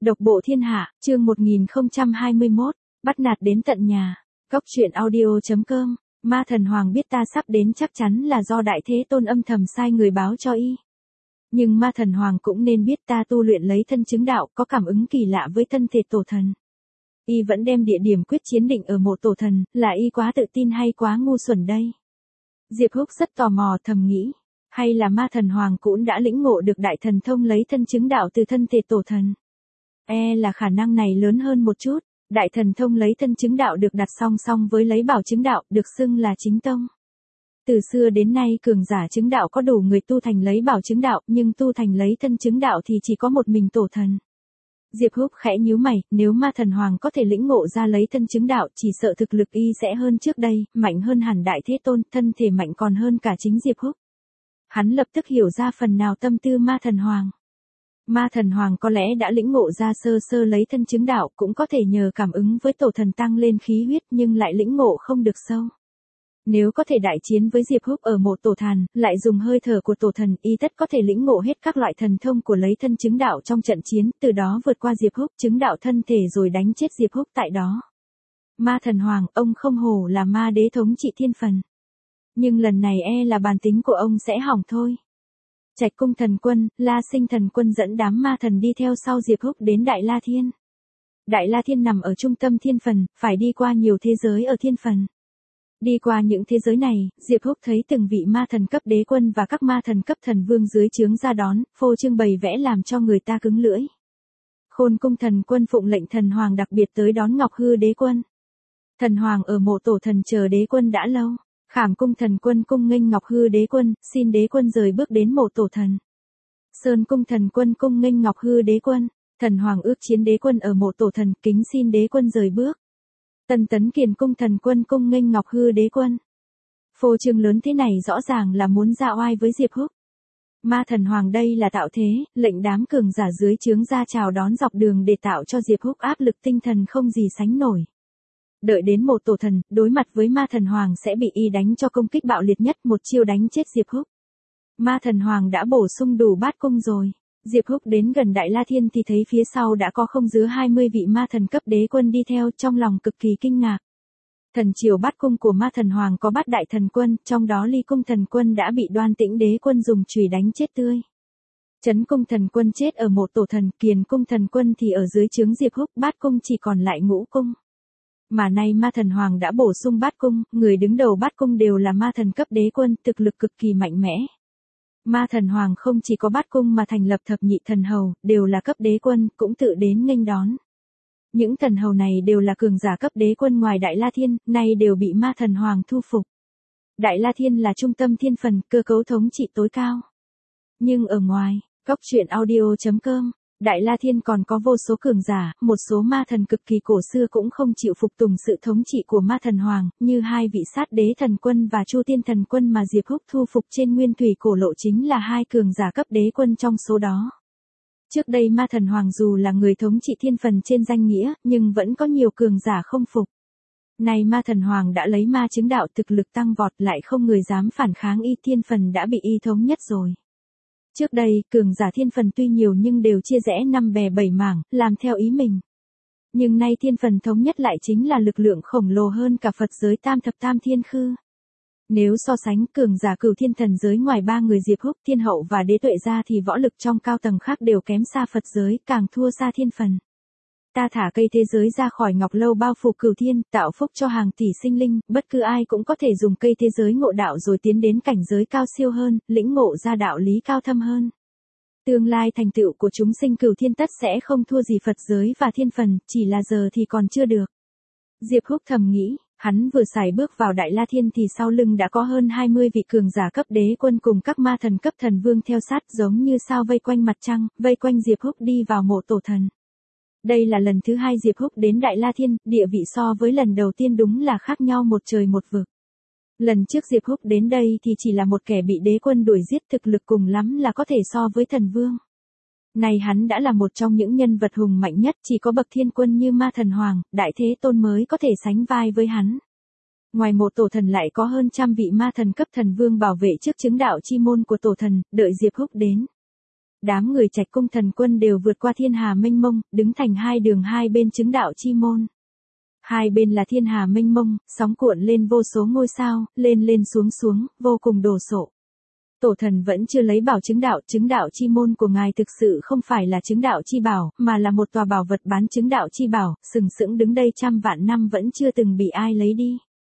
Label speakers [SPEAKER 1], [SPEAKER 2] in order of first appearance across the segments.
[SPEAKER 1] Độc bộ thiên hạ, chương 1021, bắt nạt đến tận nhà. Góc truyện audio.com, Ma Thần Hoàng biết ta sắp đến chắc chắn là do Đại Thế Tôn âm thầm sai người báo cho y. Nhưng Ma Thần Hoàng cũng nên biết ta tu luyện lấy thân chứng đạo, có cảm ứng kỳ lạ với thân thể tổ thần. Y vẫn đem địa điểm quyết chiến định ở mộ tổ thần, là y quá tự tin hay quá ngu xuẩn đây? Diệp Húc rất tò mò thầm nghĩ. Hay là Ma Thần Hoàng cũng đã lĩnh ngộ được đại thần thông lấy thân chứng đạo từ thân thể tổ thần? Là khả năng này lớn hơn một chút. Đại thần thông lấy thân chứng đạo được đặt song song với lấy bảo chứng đạo, được xưng là chính tông. Từ xưa đến nay cường giả chứng đạo có đủ người tu thành lấy bảo chứng đạo, nhưng tu thành lấy thân chứng đạo thì chỉ có một mình tổ thần. Diệp Húc khẽ nhíu mày, nếu Ma Thần Hoàng có thể lĩnh ngộ ra lấy thân chứng đạo, chỉ sợ thực lực y sẽ hơn trước đây, mạnh hơn hẳn Đại Thế Tôn, thân thể mạnh còn hơn cả chính Diệp Húc. Hắn lập tức hiểu ra phần nào tâm tư Ma Thần Hoàng. Ma Thần Hoàng có lẽ đã lĩnh ngộ ra sơ sơ lấy thân chứng đạo, cũng có thể nhờ cảm ứng với tổ thần tăng lên khí huyết, nhưng lại lĩnh ngộ không được sâu. Nếu có thể đại chiến với Diệp Húc ở một tổ thần, lại dùng hơi thở của tổ thần, y tất có thể lĩnh ngộ hết các loại thần thông của lấy thân chứng đạo trong trận chiến, từ đó vượt qua Diệp Húc, chứng đạo thân thể rồi đánh chết Diệp Húc tại đó. Ma Thần Hoàng, ông không hổ là ma đế thống trị thiên phần. Nhưng lần này là bản tính của ông sẽ hỏng thôi. Trạch Cung Thần Quân, La Sinh Thần Quân dẫn đám ma thần đi theo sau Diệp Húc đến Đại La Thiên. Đại La Thiên nằm ở trung tâm thiên phần, phải đi qua nhiều thế giới ở thiên phần. Đi qua những thế giới này, Diệp Húc thấy từng vị ma thần cấp đế quân và các ma thần cấp thần vương dưới trướng ra đón, phô trương bày vẽ làm cho người ta cứng lưỡi. Khôn Cung Thần Quân phụng lệnh Thần Hoàng đặc biệt tới đón Ngọc Hư đế quân. Thần Hoàng ở mộ tổ thần chờ đế quân đã lâu. Khảm Cung Thần Quân cung nghênh Ngọc Hư đế quân, xin đế quân rời bước đến mộ tổ thần. Sơn Cung Thần Quân cung nghênh Ngọc Hư đế quân, Thần Hoàng ước chiến đế quân ở mộ tổ thần, kính xin đế quân rời bước. Tân Tấn Kiền Cung Thần Quân cung nghênh Ngọc Hư đế quân. Phô trương lớn thế này rõ ràng là muốn ra oai với Diệp Húc. Ma Thần Hoàng đây là tạo thế, lệnh đám cường giả dưới trướng ra chào đón dọc đường để tạo cho Diệp Húc áp lực tinh thần không gì sánh nổi. Đợi đến một tổ thần, đối mặt với Ma Thần Hoàng sẽ bị y đánh cho công kích bạo liệt nhất, một chiêu đánh chết Diệp Húc. Ma Thần Hoàng đã bổ sung đủ bát cung rồi. Diệp Húc đến gần Đại La Thiên thì thấy phía sau đã có không dưới 20 vị ma thần cấp đế quân đi theo, trong lòng cực kỳ kinh ngạc. Thần triều bát cung của Ma Thần Hoàng có bát đại thần quân, trong đó Ly Cung Thần Quân đã bị Đoan Tĩnh đế quân dùng chùy đánh chết tươi. Trấn Cung Thần Quân chết ở một tổ thần, Kiền Cung Thần Quân thì ở dưới trướng Diệp Húc, bát cung chỉ còn lại ngũ cung. Mà nay Ma Thần Hoàng đã bổ sung bát cung, người đứng đầu bát cung đều là ma thần cấp đế quân, thực lực cực kỳ mạnh mẽ. Ma Thần Hoàng không chỉ có bát cung mà thành lập thập nhị thần hầu, đều là cấp đế quân, cũng tự đến nghênh đón. Những thần hầu này đều là cường giả cấp đế quân ngoài Đại La Thiên, nay đều bị Ma Thần Hoàng thu phục. Đại La Thiên là trung tâm thiên phần, cơ cấu thống trị tối cao. Nhưng ở ngoài, góc truyện audio.com, Đại La Thiên còn có vô số cường giả, một số ma thần cực kỳ cổ xưa cũng không chịu phục tùng sự thống trị của Ma Thần Hoàng, như hai vị sát đế thần quân và Chu Tiên thần quân mà Diệp Húc thu phục trên nguyên thủy cổ lộ chính là hai cường giả cấp đế quân trong số đó. Trước đây Ma Thần Hoàng dù là người thống trị thiên phần trên danh nghĩa, nhưng vẫn có nhiều cường giả không phục. Này Ma Thần Hoàng đã lấy ma chứng đạo, thực lực tăng vọt, lại không người dám phản kháng y, thiên phần đã bị y thống nhất rồi. Trước đây, cường giả thiên phần tuy nhiều nhưng đều chia rẽ năm bè bảy mảng, làm theo ý mình. Nhưng nay thiên phần thống nhất lại chính là lực lượng khổng lồ hơn cả Phật giới tam thập tam thiên khư. Nếu so sánh cường giả cửu thiên thần giới ngoài ba người Diệp Húc, Thiên Hậu và Đế Tuệ ra thì võ lực trong cao tầng khác đều kém xa Phật giới, càng thua xa thiên phần. Ta thả cây thế giới ra khỏi ngọc lâu bao phủ cửu thiên, tạo phúc cho hàng tỷ sinh linh, bất cứ ai cũng có thể dùng cây thế giới ngộ đạo rồi tiến đến cảnh giới cao siêu hơn, lĩnh ngộ ra đạo lý cao thâm hơn. Tương lai thành tựu của chúng sinh cửu thiên tất sẽ không thua gì Phật giới và thiên phần, chỉ là giờ thì còn chưa được. Diệp Húc thầm nghĩ, hắn vừa sải bước vào Đại La Thiên thì sau lưng đã có hơn 20 vị cường giả cấp đế quân cùng các ma thần cấp thần vương theo sát, giống như sao vây quanh mặt trăng, vây quanh Diệp Húc đi vào mộ tổ thần. Đây là lần thứ hai Diệp Húc đến Đại La Thiên, địa vị so với lần đầu tiên đúng là khác nhau một trời một vực. Lần trước Diệp Húc đến đây thì chỉ là một kẻ bị đế quân đuổi giết, thực lực cùng lắm là có thể so với thần vương. Này hắn đã là một trong những nhân vật hùng mạnh nhất, chỉ có bậc thiên quân như Ma Thần Hoàng, Đại Thế Tôn mới có thể sánh vai với hắn. Ngoài một tổ thần lại có hơn trăm vị ma thần cấp thần vương bảo vệ trước chứng đạo chi môn của tổ thần, đợi Diệp Húc đến. Đám người Trạch Cung thần quân đều vượt qua thiên hà mênh mông, đứng thành hai đường hai bên chứng đạo chi môn. Hai bên là thiên hà mênh mông, sóng cuộn lên vô số ngôi sao, lên lên xuống xuống, vô cùng đồ sộ. Tổ thần vẫn chưa lấy bảo chứng đạo chi môn của ngài thực sự không phải là chứng đạo chi bảo, mà là một tòa bảo vật bán chứng đạo chi bảo, sừng sững đứng đây trăm vạn năm vẫn chưa từng bị ai lấy đi.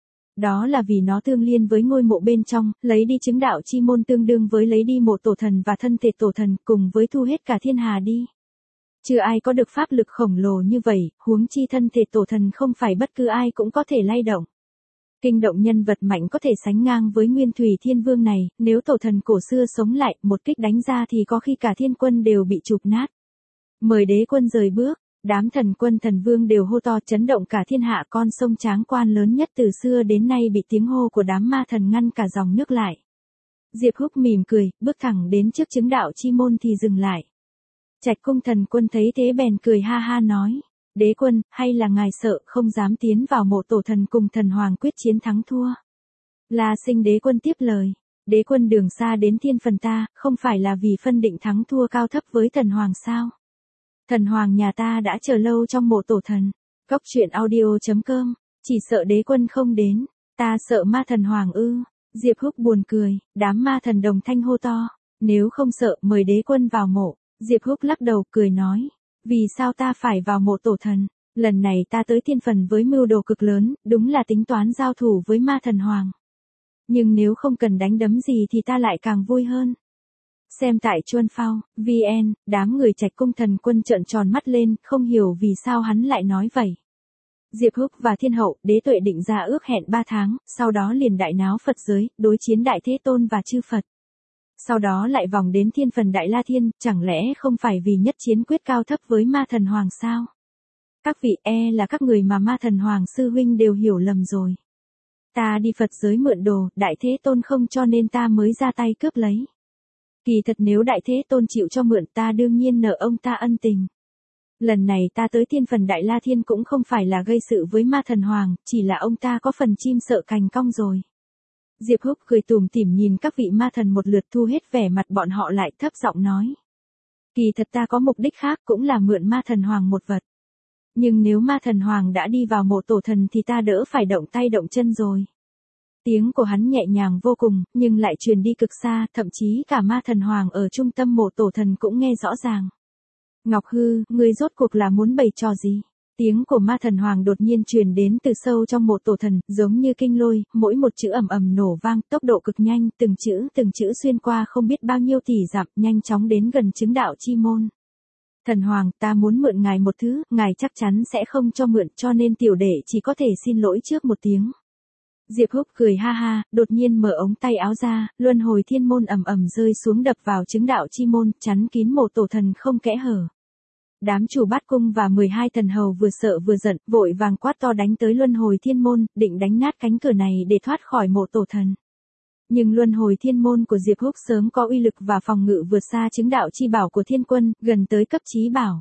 [SPEAKER 1] Đó là vì nó tương liên với ngôi mộ bên trong, lấy đi chứng đạo chi môn tương đương với lấy đi mộ tổ thần và thân thể tổ thần, cùng với thu hết cả thiên hà đi. Chưa ai có được pháp lực khổng lồ như vậy, huống chi thân thể tổ thần không phải bất cứ ai cũng có thể lay động. Kinh động nhân vật mạnh có thể sánh ngang với Nguyên Thủy Thiên Vương này, nếu tổ thần cổ xưa sống lại, một kích đánh ra thì có khi cả thiên quân đều bị chụp nát. Mời đế quân rời bước, đám thần quân thần vương đều hô to chấn động cả thiên hạ, con sông Tráng Quan lớn nhất từ xưa đến nay bị tiếng hô của đám ma thần ngăn cả dòng nước lại. Diệp Húc mỉm cười, bước thẳng đến trước chứng đạo chi môn thì dừng lại. Trạch Cung thần quân thấy thế bèn cười ha ha nói. Đế quân, hay là ngài sợ không dám tiến vào mộ tổ thần cùng thần hoàng quyết chiến thắng thua? La Sinh đế quân tiếp lời. Đế quân đường xa đến thiên phần ta, không phải là vì phân định thắng thua cao thấp với thần hoàng sao? Thần hoàng nhà ta đã chờ lâu trong mộ tổ thần. Cốc truyện audio.com, chỉ sợ đế quân không đến. Ta sợ ma thần hoàng ư? Diệp Húc buồn cười, đám ma thần đồng thanh hô to. Nếu không sợ mời đế quân vào mộ. Diệp Húc lắc đầu cười nói. Vì sao ta phải vào mộ tổ thần? Lần này ta tới thiên phần với mưu đồ cực lớn, đúng là tính toán giao thủ với ma thần hoàng. Nhưng nếu không cần đánh đấm gì thì ta lại càng vui hơn. Xem tại Chuân Phao, VN, đám người Trạch Cung thần quân trợn tròn mắt lên, không hiểu vì sao hắn lại nói vậy. Diệp Húc và Thiên Hậu, Đế Tuệ định ra ước hẹn 3 tháng, sau đó liền đại náo Phật giới, đối chiến Đại Thế Tôn và chư Phật. Sau đó lại vòng đến thiên phần Đại La Thiên, chẳng lẽ không phải vì nhất chiến quyết cao thấp với ma thần hoàng sao? Các vị là các người mà ma thần hoàng sư huynh đều hiểu lầm rồi. Ta đi Phật giới mượn đồ, Đại Thế Tôn không cho nên ta mới ra tay cướp lấy. Kỳ thật nếu Đại Thế Tôn chịu cho mượn ta đương nhiên nợ ông ta ân tình. Lần này ta tới thiên phần Đại La Thiên cũng không phải là gây sự với ma thần hoàng, chỉ là ông ta có phần chim sợ cành cong rồi. Diệp Húc cười tủm tỉm nhìn các vị ma thần một lượt, thu hết vẻ mặt bọn họ lại, thấp giọng nói. Kỳ thật ta có mục đích khác, cũng là mượn ma thần hoàng một vật. Nhưng nếu ma thần hoàng đã đi vào mộ tổ thần thì ta đỡ phải động tay động chân rồi. Tiếng của hắn nhẹ nhàng vô cùng, nhưng lại truyền đi cực xa, thậm chí cả ma thần hoàng ở trung tâm mộ tổ thần cũng nghe rõ ràng. Ngọc Hư, ngươi rốt cuộc là muốn bày trò gì? Tiếng của ma thần hoàng đột nhiên truyền đến từ sâu trong mộ tổ thần, giống như kinh lôi, mỗi một chữ ầm ầm nổ vang, tốc độ cực nhanh, từng chữ xuyên qua không biết bao nhiêu tỷ dặm, nhanh chóng đến gần chứng đạo chi môn. Thần hoàng, ta muốn mượn ngài một thứ, ngài chắc chắn sẽ không cho mượn, cho nên tiểu đệ chỉ có thể xin lỗi trước một tiếng. Diệp Húc cười ha ha, đột nhiên mở ống tay áo ra, luân hồi thiên môn ầm ầm rơi xuống đập vào chứng đạo chi môn, chắn kín mộ tổ thần không kẽ hở. Đám chủ bát cung và 12 thần hầu vừa sợ vừa giận, vội vàng quát to đánh tới luân hồi thiên môn, định đánh nát cánh cửa này để thoát khỏi mộ tổ thần. Nhưng luân hồi thiên môn của Diệp Húc sớm có uy lực và phòng ngự vượt xa chứng đạo chi bảo của thiên quân, gần tới cấp chí bảo.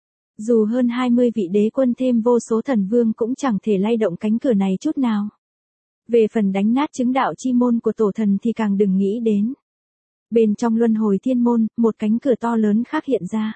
[SPEAKER 1] Dù hơn 20 vị đế quân thêm vô số thần vương cũng chẳng thể lay động cánh cửa này chút nào. Về phần đánh nát chứng đạo chi môn của tổ thần thì càng đừng nghĩ đến. Bên trong luân hồi thiên môn, một cánh cửa to lớn khác hiện ra.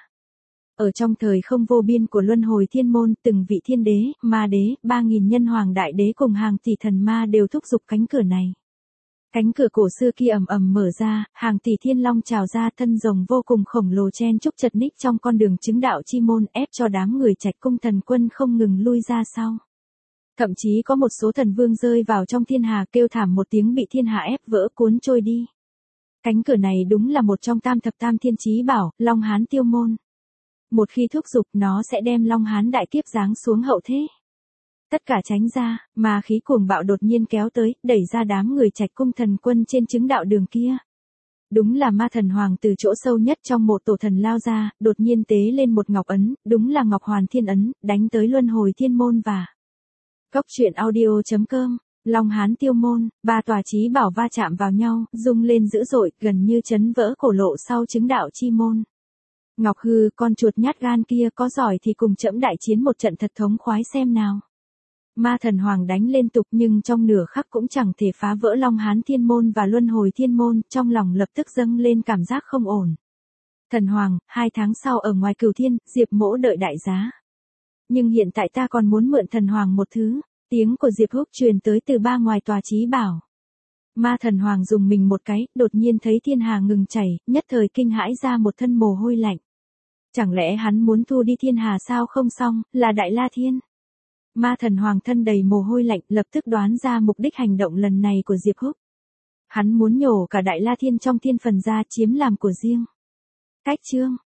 [SPEAKER 1] Ở trong thời không vô biên của luân hồi thiên môn, từng vị thiên đế, ma đế, 3.000 nhân hoàng đại đế cùng hàng tỷ thần ma đều thúc giục cánh cửa này. Cánh cửa cổ xưa kia ầm ầm mở ra, hàng tỷ thiên long trào ra, thân rồng vô cùng khổng lồ chen chúc chật ních trong con đường chứng đạo chi môn, ép cho đám người Trạch Cung thần quân không ngừng lui ra sau. Thậm chí có một số thần vương rơi vào trong thiên hà, kêu thảm một tiếng bị thiên hà ép vỡ cuốn trôi đi. Cánh cửa này đúng là một trong tam thập tam thiên chí bảo, Long Hán Tiêu Môn. Một khi thúc giục nó sẽ đem Long Hán đại kiếp giáng xuống hậu thế. Tất cả tránh ra, mà khí cuồng bạo đột nhiên kéo tới, đẩy ra đám người Trạch Cung thần quân trên chứng đạo đường kia. Đúng là ma thần hoàng từ chỗ sâu nhất trong mộ tổ thần lao ra, đột nhiên tế lên một ngọc ấn, đúng là Ngọc Hoàn Thiên Ấn, đánh tới luân hồi thiên môn và Cốc truyện audio.com. Long Hán Tiêu Môn, ba tòa chí bảo va chạm vào nhau, rung lên dữ dội, gần như chấn vỡ cổ lộ sau chứng đạo chi môn. Ngọc Hư, con chuột nhát gan kia, có giỏi thì cùng trẫm đại chiến một trận thật thống khoái xem nào. Ma thần hoàng đánh liên tục nhưng trong nửa khắc cũng chẳng thể phá vỡ Long Hán Thiên Môn và Luân Hồi Thiên Môn, trong lòng lập tức dâng lên cảm giác không ổn. Thần Hoàng, 2 tháng sau ở ngoài Cửu Thiên, Diệp Mỗ đợi đại giá. Nhưng hiện tại ta còn muốn mượn Thần Hoàng một thứ. Tiếng của Diệp Húc truyền tới từ ba ngoài tòa trí bảo. Ma Thần Hoàng dùng mình một cái, đột nhiên thấy thiên hà ngừng chảy, nhất thời kinh hãi ra một thân mồ hôi lạnh. Chẳng lẽ hắn muốn thu đi thiên hà sao? Không xong, là Đại La Thiên. Ma Thần Hoàng thân đầy mồ hôi lạnh, lập tức đoán ra mục đích hành động lần này của Diệp Húc. Hắn muốn nhổ cả Đại La Thiên trong thiên phần ra chiếm làm của riêng. Cách chương